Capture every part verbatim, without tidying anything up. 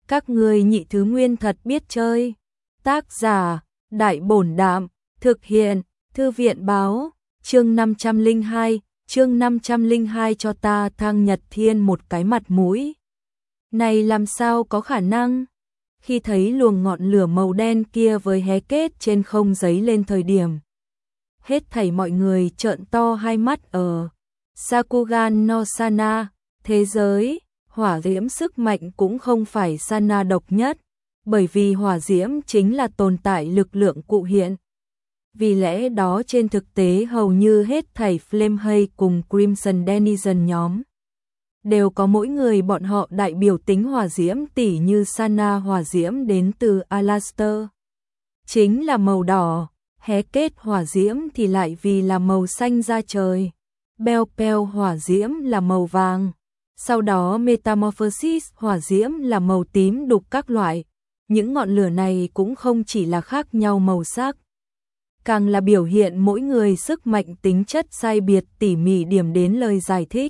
Các ngươi nhị thứ nguyên thật biết chơi. Tác giả, Đại Bổn Đạm, thực hiện, Thư viện Báo, chương năm trăm lẻ hai, chương năm trăm lẻ hai cho ta Thang Nhật Thiên một cái mặt mũi. Này làm sao có khả năng? Khi thấy luồng ngọn lửa màu đen kia với hé kết trên không giấy lên thời điểm. Hết thảy mọi người trợn to hai mắt ở Sakugan no Sana, thế giới, hỏa diễm sức mạnh cũng không phải Sana độc nhất, bởi vì hỏa diễm chính là tồn tại lực lượng cụ hiện. Vì lẽ đó trên thực tế hầu như hết thảy Flamehay cùng Crimson Denizen nhóm đều có mỗi người bọn họ đại biểu tính hỏa diễm, tỉ như Sana hỏa diễm đến từ Alaster chính là màu đỏ, hé kết hỏa diễm thì lại vì là màu xanh da trời, Bell Bell hỏa diễm là màu vàng, sau đó Metamorphosis hỏa diễm là màu tím đục các loại. Những ngọn lửa này cũng không chỉ là khác nhau màu sắc, càng là biểu hiện mỗi người sức mạnh tính chất sai biệt, tỉ mỉ điểm đến lời giải thích.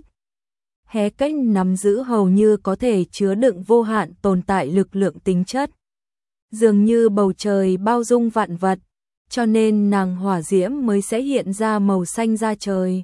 Hé cách nắm giữ hầu như có thể chứa đựng vô hạn tồn tại lực lượng tính chất. Dường như bầu trời bao dung vạn vật, cho nên nàng hỏa diễm mới sẽ hiện ra màu xanh da trời.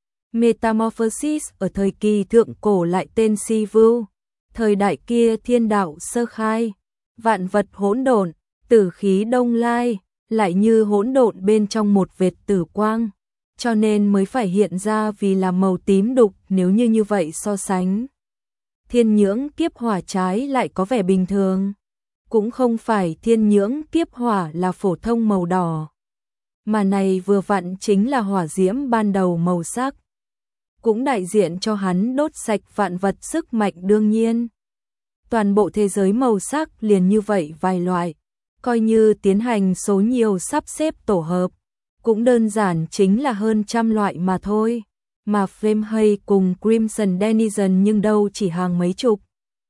Metamorphosis ở thời kỳ thượng cổ lại tên Sivu, thời đại kia thiên đạo sơ khai, vạn vật hỗn độn, tử khí đông lai, lại như hỗn độn bên trong một vệt tử quang, cho nên mới phải hiện ra vì là màu tím đục. Nếu như như vậy so sánh, thiên nhưỡng kiếp hỏa trái lại có vẻ bình thường, cũng không phải thiên nhưỡng kiếp hỏa là phổ thông màu đỏ, mà này vừa vặn chính là hỏa diễm ban đầu màu sắc, cũng đại diện cho hắn đốt sạch vạn vật sức mạnh đương nhiên. Toàn bộ thế giới màu sắc liền như vậy vài loại, coi như tiến hành số nhiều sắp xếp tổ hợp, cũng đơn giản chính là hơn trăm loại mà thôi, mà Flamehay cùng Crimson Denizen nhưng đâu chỉ hàng mấy chục,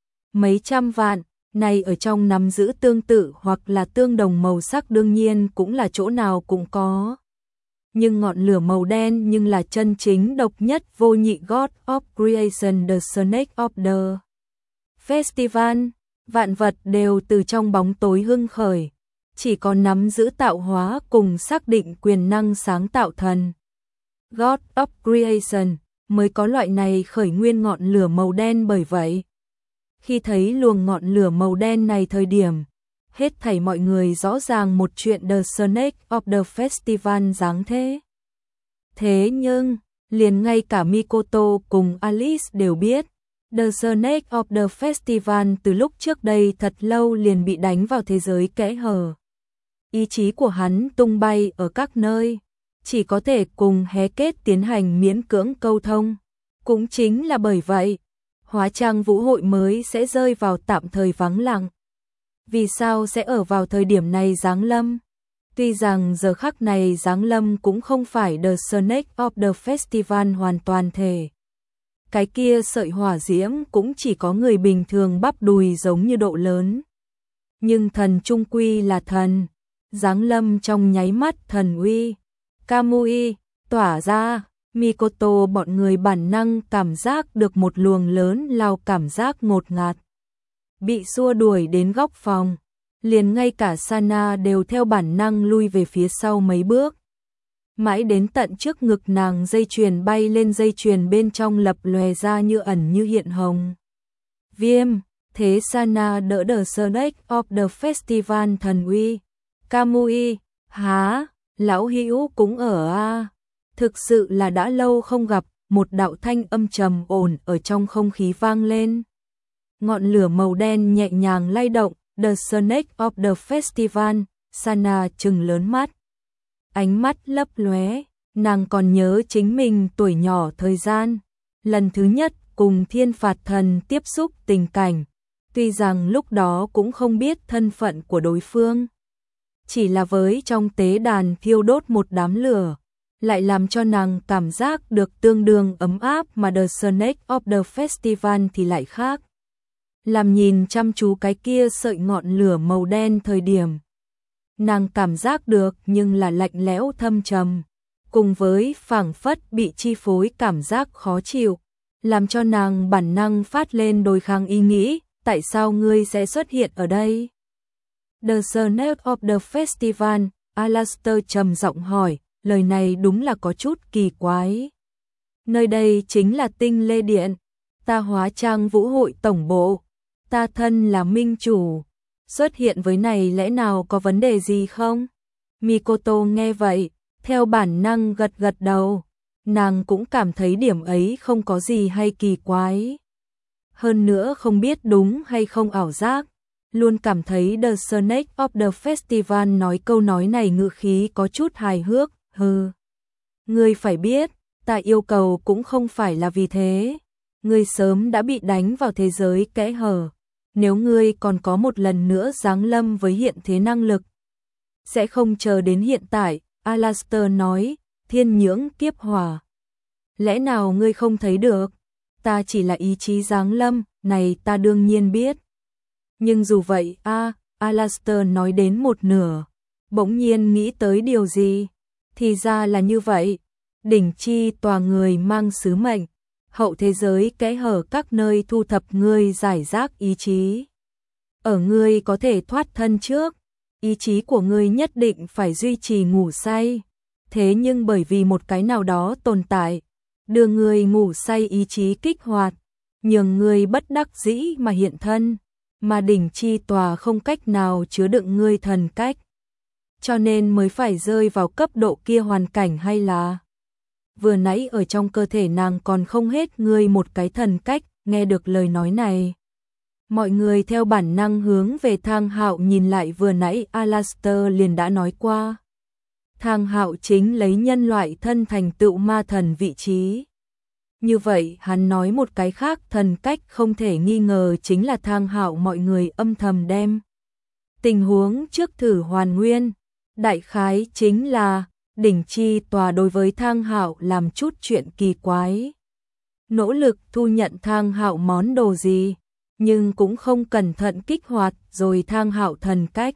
mấy trăm vạn, này ở trong nắm giữ tương tự hoặc là tương đồng màu sắc đương nhiên cũng là chỗ nào cũng có. Nhưng ngọn lửa màu đen nhưng là chân chính độc nhất vô nhị God of Creation, the Snake of the Festival, vạn vật đều từ trong bóng tối hưng khởi, chỉ có nắm giữ tạo hóa cùng xác định quyền năng sáng tạo thần God of Creation mới có loại này khởi nguyên ngọn lửa màu đen. Bởi vậy, khi thấy luồng ngọn lửa màu đen này thời điểm, hết thảy mọi người rõ ràng một chuyện The Snake of the Festival dáng thế. Thế nhưng, liền ngay cả Mikoto cùng Alice đều biết, The Snake of the Festival từ lúc trước đây thật lâu liền bị đánh vào thế giới kẽ hở. Ý chí của hắn tung bay ở các nơi, chỉ có thể cùng hé kết tiến hành miễn cưỡng câu thông. Cũng chính là bởi vậy, hóa trang vũ hội mới sẽ rơi vào tạm thời vắng lặng. Vì sao sẽ ở vào thời điểm này giáng lâm? Tuy rằng giờ khắc này giáng lâm cũng không phải The Snake of the Festival hoàn toàn thể. Cái kia sợi hỏa diễm cũng chỉ có người bình thường bắp đùi giống như độ lớn. Nhưng thần trung quy là thần, giáng lâm trong nháy mắt thần uy, Kamui, tỏa ra, Mikoto bọn người bản năng cảm giác được một luồng lớn lao cảm giác ngột ngạt. Bị xua đuổi đến góc phòng, liền ngay cả Sana đều theo bản năng lui về phía sau mấy bước. Mãi đến tận trước ngực nàng dây chuyền bay lên, dây chuyền bên trong lập lòe ra như ẩn như hiện hồng viêm, thế Sana đỡ The Snake of the Festival thần uy. Kamui, há, lão hữu cũng ở a. Thực sự là đã lâu không gặp, một đạo thanh âm trầm ổn ở trong không khí vang lên. Ngọn lửa màu đen nhẹ nhàng lay động, The Snake of the Festival, Sana trừng lớn mắt. Ánh mắt lấp lóe, nàng còn nhớ chính mình tuổi nhỏ thời gian, lần thứ nhất cùng thiên phạt thần tiếp xúc tình cảnh, tuy rằng lúc đó cũng không biết thân phận của đối phương. Chỉ là với trong tế đàn thiêu đốt một đám lửa, lại làm cho nàng cảm giác được tương đương ấm áp, mà The Snake of the Festival thì lại khác. Làm nhìn chăm chú cái kia sợi ngọn lửa màu đen thời điểm, nàng cảm giác được nhưng là lạnh lẽo thâm trầm, cùng với phảng phất bị chi phối cảm giác khó chịu, làm cho nàng bản năng phát lên đối kháng ý nghĩ, tại sao ngươi sẽ xuất hiện ở đây? The Snake of the Festival, Alastair trầm giọng hỏi, lời này đúng là có chút kỳ quái. Nơi đây chính là Tinh Lê Điện, ta hóa trang vũ hội tổng bộ, ta thân là minh chủ, xuất hiện với này lẽ nào có vấn đề gì không? Mikoto nghe vậy, theo bản năng gật gật đầu, nàng cũng cảm thấy điểm ấy không có gì hay kỳ quái. Hơn nữa không biết đúng hay không ảo giác, luôn cảm thấy The Snake of the Festival nói câu nói này ngữ khí có chút hài hước, hừ. Ngươi phải biết, ta yêu cầu cũng không phải là vì thế. Ngươi sớm đã bị đánh vào thế giới kẽ hở. Nếu ngươi còn có một lần nữa giáng lâm với hiện thế năng lực, sẽ không chờ đến hiện tại, Alastair nói, thiên nhưỡng kiếp hỏa. Lẽ nào ngươi không thấy được? Ta chỉ là ý chí giáng lâm, này ta đương nhiên biết. Nhưng dù vậy, a, à, Alastair nói đến một nửa, bỗng nhiên nghĩ tới điều gì? Thì ra là như vậy, đỉnh chi tòa người mang sứ mệnh, hậu thế giới kẽ hở các nơi thu thập ngươi giải rác ý chí. Ở ngươi có thể thoát thân trước, ý chí của ngươi nhất định phải duy trì ngủ say. Thế nhưng bởi vì một cái nào đó tồn tại, đưa ngươi ngủ say ý chí kích hoạt, nhường ngươi bất đắc dĩ mà hiện thân, mà đỉnh chi tòa không cách nào chứa đựng ngươi thần cách. Cho nên mới phải rơi vào cấp độ kia hoàn cảnh hay là... Vừa nãy ở trong cơ thể nàng còn không hết ngươi một cái thần cách, nghe được lời nói này. Mọi người theo bản năng hướng về Thang Hạo nhìn lại, vừa nãy Alastair liền đã nói qua. Thang Hạo chính lấy nhân loại thân thành tựu ma thần vị trí. Như vậy hắn nói một cái khác, thần cách không thể nghi ngờ chính là Thang Hạo mọi người âm thầm đem. Tình huống trước thử hoàn nguyên, đại khái chính là đỉnh chi tòa đối với Thang Hạo làm chút chuyện kỳ quái. Nỗ lực thu nhận Thang Hạo món đồ gì, nhưng cũng không cẩn thận kích hoạt rồi Thang Hạo thần cách.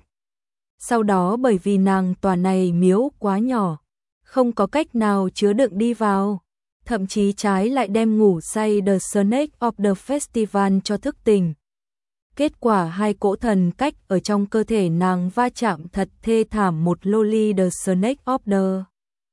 Sau đó bởi vì nàng tòa này miếu quá nhỏ, không có cách nào chứa đựng đi vào, thậm chí trái lại đem ngủ say The Snake of the Festival cho thức tỉnh. Kết quả hai cỗ thần cách ở trong cơ thể nàng va chạm thật thê thảm. Một loli The Snake of the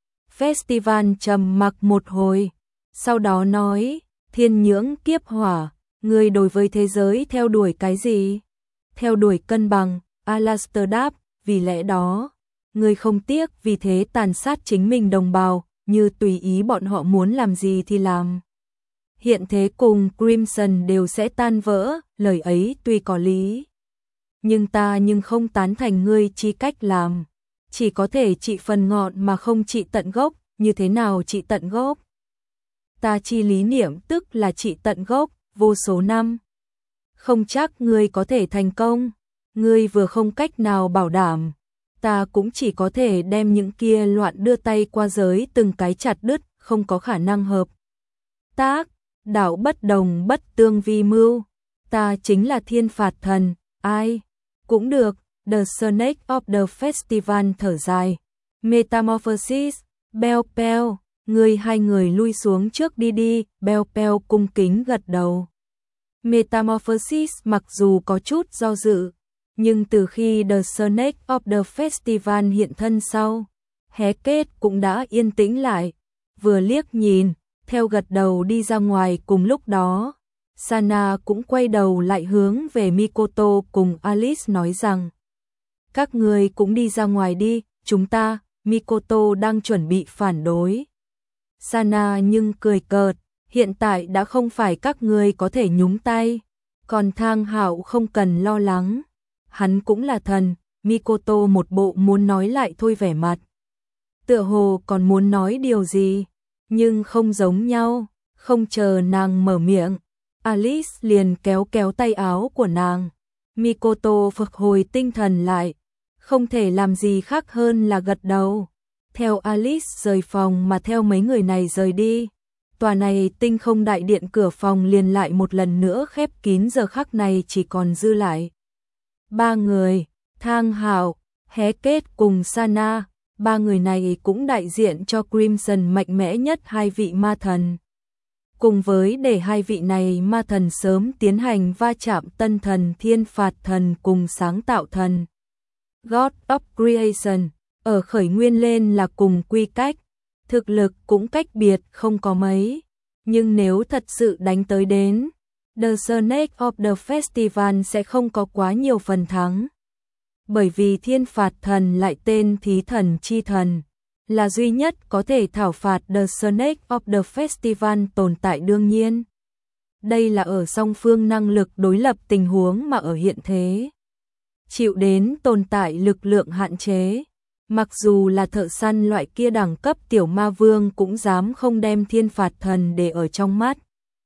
Festival trầm mặc một hồi, sau đó nói, thiên nhưỡng kiếp hỏa, ngươi đối với thế giới theo đuổi cái gì? Theo đuổi cân bằng, Alastair đáp, vì lẽ đó, ngươi không tiếc vì thế tàn sát chính mình đồng bào, như tùy ý bọn họ muốn làm gì thì làm. Hiện thế cùng Crimson đều sẽ tan vỡ, lời ấy tuy có lý. Nhưng ta nhưng không tán thành ngươi chi cách làm. Chỉ có thể trị phần ngọn mà không trị tận gốc, như thế nào trị tận gốc? Ta chi lý niệm tức là trị tận gốc, vô số năm. Không chắc ngươi có thể thành công, ngươi vừa không cách nào bảo đảm. Ta cũng chỉ có thể đem những kia loạn đưa tay qua giới từng cái chặt đứt, không có khả năng hợp tác. Đạo bất đồng bất tương vi mưu, ta chính là thiên phạt thần, ai cũng được. The Snake of the Festival thở dài, Metamorphosis, Bell Bell, người hai người lui xuống trước đi đi. Bell Bell cung kính gật đầu. Metamorphosis mặc dù có chút do dự, nhưng từ khi The Snake of the Festival hiện thân sau, hé kết cũng đã yên tĩnh lại, vừa liếc nhìn, theo gật đầu đi ra ngoài. Cùng lúc đó, Sana cũng quay đầu lại hướng về Mikoto cùng Alice nói rằng, các người cũng đi ra ngoài đi, chúng ta. Mikoto đang chuẩn bị phản đối Sana nhưng cười cợt, hiện tại đã không phải các người có thể nhúng tay, còn Thang Hạo không cần lo lắng, hắn cũng là thần. Mikoto một bộ muốn nói lại thôi vẻ mặt, tựa hồ còn muốn nói điều gì, nhưng không giống nhau. Không chờ nàng mở miệng, Alice liền kéo kéo tay áo của nàng. Mikoto phục hồi tinh thần lại, không thể làm gì khác hơn là gật đầu. Theo Alice rời phòng mà theo mấy người này rời đi, tòa này tinh không đại điện cửa phòng liền lại một lần nữa khép kín. Giờ khắc này chỉ còn dư lại ba người, Thang Hạo, Hé Kết cùng Sana. Ba người này cũng đại diện cho Crimson mạnh mẽ nhất hai vị ma thần. cùng với để hai vị này ma thần sớm tiến hành va chạm, tân thần thiên phạt thần cùng sáng tạo thần God of Creation ở khởi nguyên lên là cùng quy cách, thực lực cũng cách biệt không có mấy, nhưng nếu thật sự đánh tới đến, The Snake of the Festival sẽ không có quá nhiều phần thắng. Bởi vì thiên phạt thần lại tên thí thần chi thần, là duy nhất có thể thảo phạt The Snake of the Festival tồn tại đương nhiên. Đây là ở song phương năng lực đối lập tình huống mà ở hiện thế. Chịu đến tồn tại lực lượng hạn chế. Mặc dù là thợ săn loại kia đẳng cấp tiểu ma vương cũng dám không đem thiên phạt thần để ở trong mắt.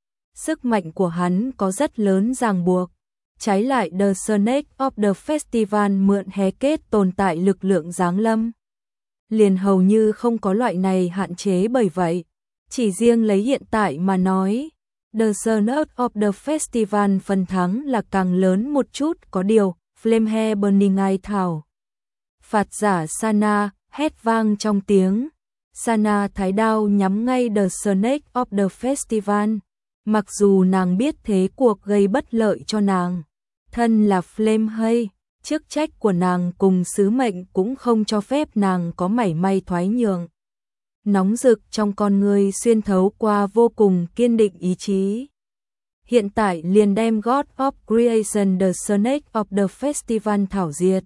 Sức mạnh của hắn có rất lớn ràng buộc. Trái lại The Snake of the Festival mượn hé kết tồn tại lực lượng giáng lâm. Liền hầu như không có loại này hạn chế, bởi vậy, chỉ riêng lấy hiện tại mà nói, The Snake of the Festival phần thắng là càng lớn một chút, có điều, Flamehair Burning Eye thảo. Phạt giả Sana, hét vang trong tiếng. Sana thái đao nhắm ngay The Snake of the Festival. Mặc dù nàng biết thế cuộc gây bất lợi cho nàng. Thân là Flamehair, chức trách của nàng cùng sứ mệnh cũng không cho phép nàng có mảy may thoái nhượng. Nóng rực trong con người xuyên thấu qua vô cùng kiên định ý chí. Hiện tại liền đem God of Creation The Snake of the Festival thảo diệt.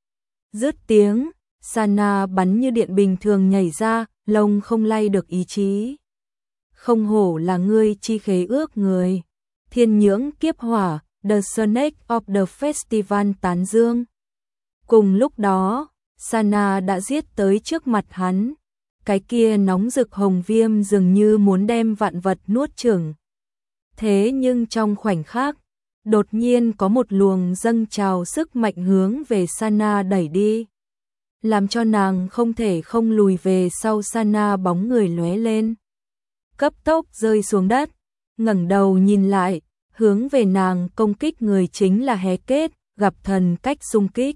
Dứt tiếng, Sana bắn như điện bình thường nhảy ra, lông không lay được ý chí. Không hổ là ngươi chi khế ước người. Thiên nhưỡng kiếp hỏa, The Snake of the Festival tán dương. Cùng lúc đó, Sana đã giết tới trước mặt hắn. Cái kia nóng rực hồng viêm dường như muốn đem vạn vật nuốt chửng. Thế nhưng trong khoảnh khắc, đột nhiên có một luồng dâng trào sức mạnh hướng về Sana đẩy đi, làm cho nàng không thể không lùi về sau. Sana bóng người lóe lên, cấp tốc rơi xuống đất, ngẩng đầu nhìn lại, hướng về nàng công kích người chính là hé kết, gặp thần cách xung kích.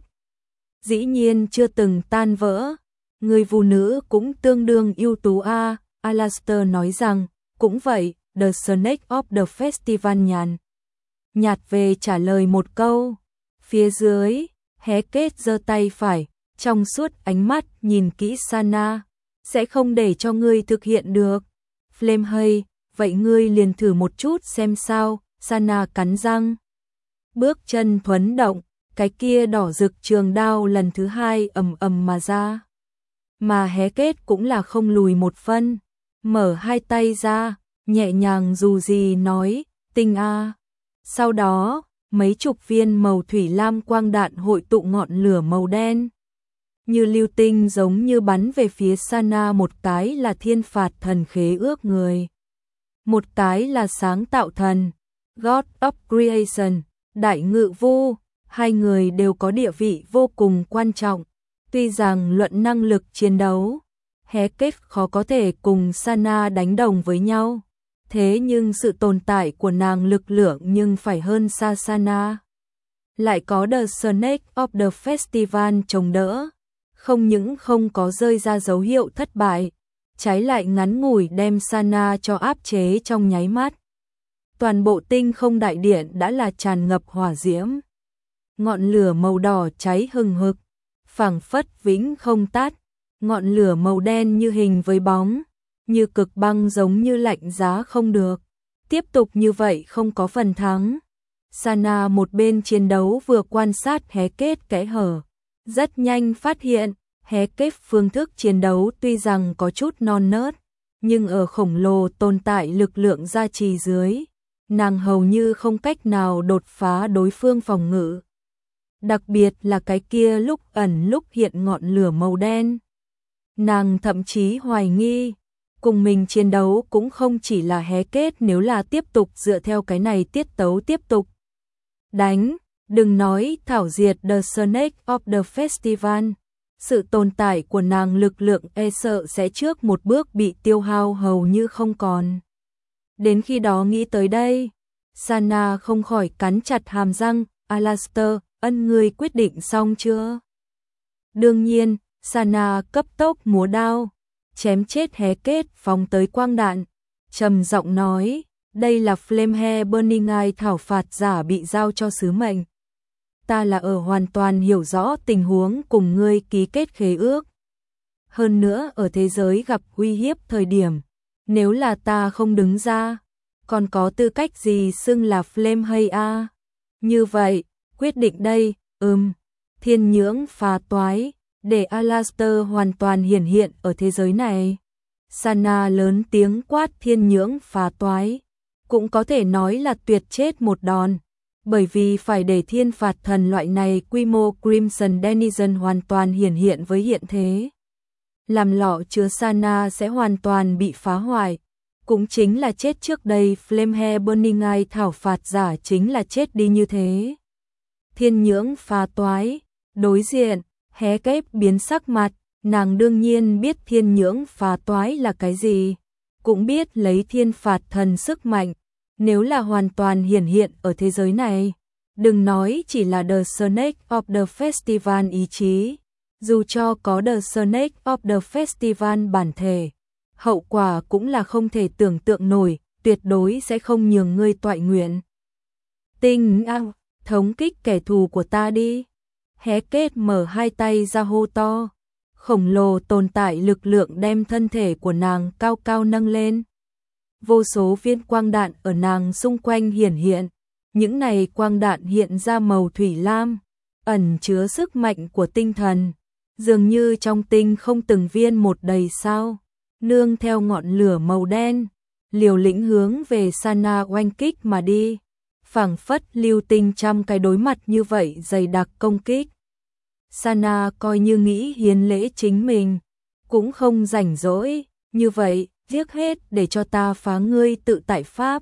Dĩ nhiên chưa từng tan vỡ, người phụ nữ cũng tương đương ưu tú a. Alastair nói rằng, cũng vậy. The Snake of the Festival nhàn nhạt về trả lời một câu. Phía dưới, hé kết giơ tay phải, trong suốt ánh mắt nhìn kỹ Sana, sẽ không để cho ngươi thực hiện được. Flamehair, vậy ngươi liền thử một chút xem sao. Sana cắn răng, bước chân thuấn động, cái kia đỏ rực trường đao lần thứ hai ầm ầm mà ra. Mà hé kết cũng là không lùi một phân, mở hai tay ra, nhẹ nhàng dù gì nói, tinh a. Sau đó, mấy chục viên màu thủy lam quang đạn hội tụ ngọn lửa màu đen. Như lưu tinh giống như bắn về phía Sana, một cái là thiên phạt thần khế ước người. Một cái là sáng tạo thần, God of Creation, đại ngự vu, hai người đều có địa vị vô cùng quan trọng. Tuy rằng luận năng lực chiến đấu, hé kết khó có thể cùng Sana đánh đồng với nhau. Thế nhưng sự tồn tại của nàng lực lượng nhưng phải hơn xa Sana. Lại có The Snake of the Festival chống đỡ, không những không có rơi ra dấu hiệu thất bại, trái lại ngắn ngủi đem Sana cho áp chế trong nháy mắt. Toàn bộ tinh không đại điện đã là tràn ngập hỏa diễm. Ngọn lửa màu đỏ cháy hừng hực, phảng phất vĩnh không tắt, ngọn lửa màu đen như hình với bóng, như cực băng giống như lạnh giá không được. Tiếp tục như vậy không có phần thắng. Sana một bên chiến đấu vừa quan sát hé kết kẽ hở, rất nhanh phát hiện, hé kết phương thức chiến đấu tuy rằng có chút non nớt, nhưng ở khổng lồ tồn tại lực lượng gia trì dưới, nàng hầu như không cách nào đột phá đối phương phòng ngự. Đặc biệt là cái kia lúc ẩn lúc hiện ngọn lửa màu đen. Nàng thậm chí hoài nghi, cùng mình chiến đấu cũng không chỉ là hé kết, nếu là tiếp tục dựa theo cái này tiết tấu tiếp tục đánh, đừng nói thảo diệt The Snake of the Festival, sự tồn tại của nàng lực lượng e sợ sẽ trước một bước bị tiêu hao hầu như không còn. Đến khi đó nghĩ tới đây, Sana không khỏi cắn chặt hàm răng. Alastair, ân ngươi quyết định xong chưa? Đương nhiên, Sana cấp tốc múa đao, chém chết hé kết phóng tới quang đạn. trầm giọng nói, đây là Flamehair Burning Eye thảo phạt giả bị giao cho sứ mệnh. Ta là ở hoàn toàn hiểu rõ tình huống cùng ngươi ký kết khế ước. Hơn nữa ở thế giới gặp uy hiếp thời điểm, nếu là ta không đứng ra, còn có tư cách gì xưng là Flamehair a? Như vậy, quyết định đây, ừm, thiên nhưỡng phá toái, để Alastor hoàn toàn hiển hiện ở thế giới này. Sana lớn tiếng quát thiên nhưỡng phá toái, cũng có thể nói là tuyệt chết một đòn, bởi vì phải để thiên phạt thần loại này quy mô Crimson Denizen hoàn toàn hiển hiện với hiện thế. Làm lọ chứa Sana sẽ hoàn toàn bị phá hoại, cũng chính là chết trước đây Flamehair Burning Eye thảo phạt giả chính là chết đi như thế. Thiên nhưỡng phá toái, đối diện, hé kép biến sắc mặt, nàng đương nhiên biết thiên nhưỡng phá toái là cái gì, cũng biết lấy thiên phạt thần sức mạnh, nếu là hoàn toàn hiển hiện ở thế giới này, đừng nói chỉ là The Snake of the Festival ý chí, dù cho có The Snake of the Festival bản thể, hậu quả cũng là không thể tưởng tượng nổi, tuyệt đối sẽ không nhường ngươi toại nguyện. Tinh ao, thống kích kẻ thù của ta đi. Hé kết mở hai tay ra hô to, khổng lồ tồn tại lực lượng đem thân thể của nàng cao cao nâng lên. Vô số viên quang đạn ở nàng xung quanh hiển hiện, những này quang đạn hiện ra màu thủy lam, ẩn chứa sức mạnh của tinh thần, dường như trong tinh không từng viên một đầy sao, nương theo ngọn lửa màu đen, liều lĩnh hướng về Sana oanh kích mà đi, phảng phất lưu tinh trăm cái đối mặt như vậy dày đặc công kích. Sana coi như nghĩ hiến lễ chính mình, cũng không rảnh rỗi, như vậy, giết hết để cho ta phá ngươi tự tại pháp.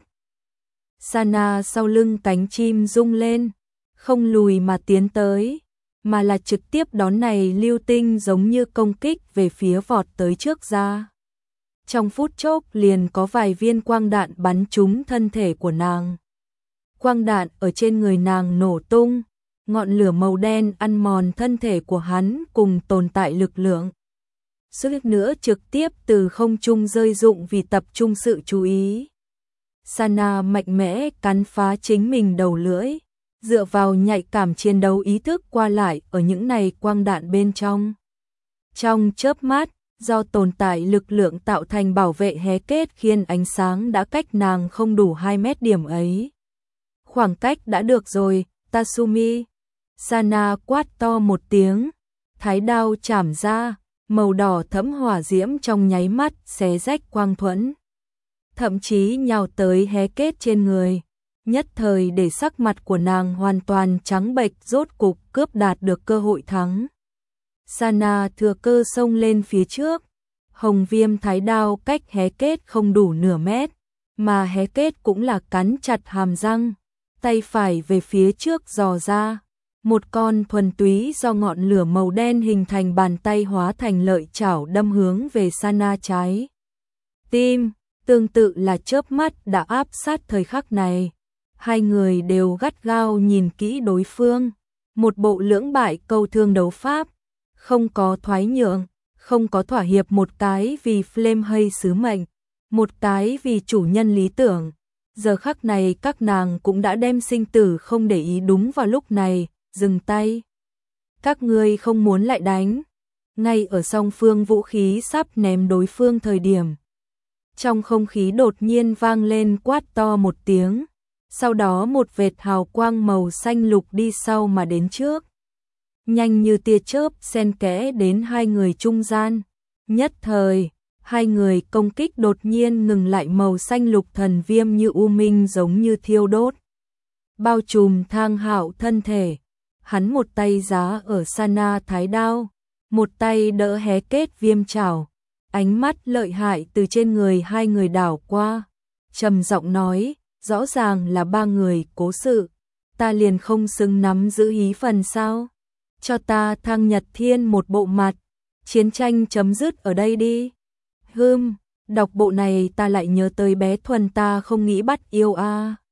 Sana sau lưng cánh chim rung lên, không lùi mà tiến tới, mà là trực tiếp đón này lưu tinh giống như công kích về phía vọt tới trước ra. Trong phút chốc liền có vài viên quang đạn bắn trúng thân thể của nàng. Quang đạn ở trên người nàng nổ tung, ngọn lửa màu đen ăn mòn thân thể của hắn cùng tồn tại lực lượng. Suýt nữa trực tiếp từ không trung rơi rụng vì tập trung sự chú ý. Sana mạnh mẽ cắn phá chính mình đầu lưỡi, dựa vào nhạy cảm chiến đấu ý thức qua lại ở những này quang đạn bên trong. Trong chớp mắt, do tồn tại lực lượng tạo thành bảo vệ hé kết khiến ánh sáng đã cách nàng không đủ hai mét điểm ấy. Khoảng cách đã được rồi, Tatsumi. Sana quát to một tiếng, thái đao chảm ra, màu đỏ thẫm hỏa diễm trong nháy mắt xé rách quang thuẫn, thậm chí nhào tới hé kết trên người, nhất thời để sắc mặt của nàng hoàn toàn trắng bệch, rốt cục cướp đạt được cơ hội thắng. Sana thừa cơ xông lên phía trước, hồng viêm thái đao cách hé kết không đủ nửa mét, mà hé kết cũng là cắn chặt hàm răng, tay phải về phía trước dò ra. Một con thuần túy do ngọn lửa màu đen hình thành bàn tay hóa thành lợi chảo đâm hướng về Sana trái tim, tương tự là chớp mắt đã áp sát thời khắc này. Hai người đều gắt gao nhìn kỹ đối phương, một bộ lưỡng bại câu thương đấu pháp, không có thoái nhượng, không có thỏa hiệp, một cái vì Flamehair sứ mệnh, một cái vì chủ nhân lý tưởng. Giờ khắc này các nàng cũng đã đem sinh tử không để ý, đúng vào lúc này. Dừng tay. Các ngươi không muốn lại đánh. Ngay ở song phương vũ khí sắp ném đối phương thời điểm. Trong không khí đột nhiên vang lên quát to một tiếng. Sau đó một vệt hào quang màu xanh lục đi sau mà đến trước. Nhanh như tia chớp xen kẽ đến hai người trung gian. Nhất thời, hai người công kích đột nhiên ngừng lại, màu xanh lục thần viêm như u minh giống như thiêu đốt. Bao trùm Thang Hạo thân thể. Hắn một tay giá ở Sana thái đao, một tay đỡ hé kết viêm chảo, ánh mắt lợi hại từ trên người hai người đảo qua, trầm giọng nói, rõ ràng là ba người cố sự, ta liền không xứng nắm giữ hí phần sao? Cho ta Thang Nhật Thiên một bộ mặt, chiến tranh chấm dứt ở đây đi. Hừm, đọc bộ này ta lại nhớ tới bé Thuần, ta không nghĩ bắt yêu a. À.